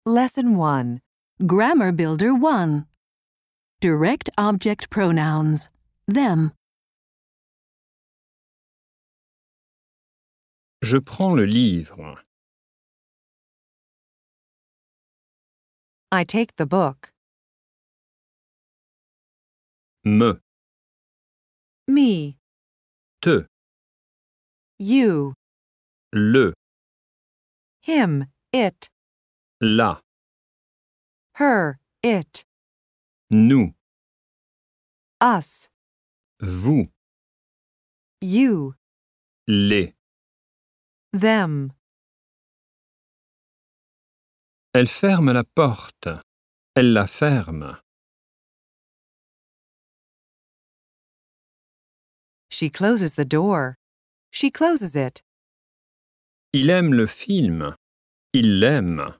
Lesson 1. Grammar Builder 1. Direct object pronouns. Them. Je prends le livre. I take the book. Me, Me. te, You. le, Him. It. la, Her. It. nous, Us. vous, You. les. Them. Elle ferme la porte. Elle la ferme. She closes the door. She closes it. Il aime le film. Il l'aime.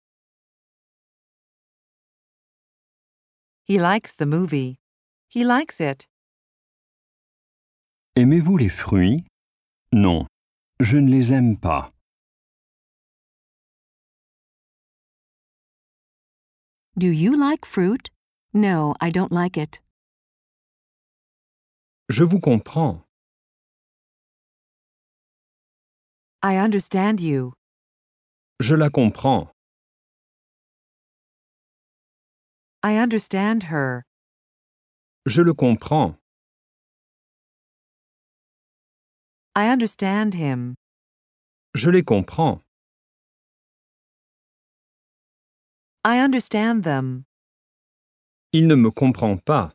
He likes the movie. He likes it. Aimez-vous les fruits? Non, je ne les aime pas. Do you like fruit? No, I don't like it. Je vous comprends. I understand you. Je la comprends. I understand her. Je le comprends. I understand him. Je les comprends. I understand them. Il ne me comprend pas.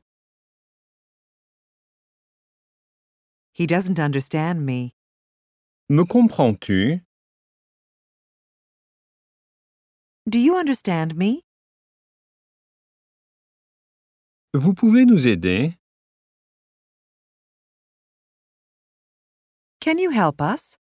He doesn't understand me. Me comprends-tu? Do you understand me? Vous pouvez nous aider? Can you help us?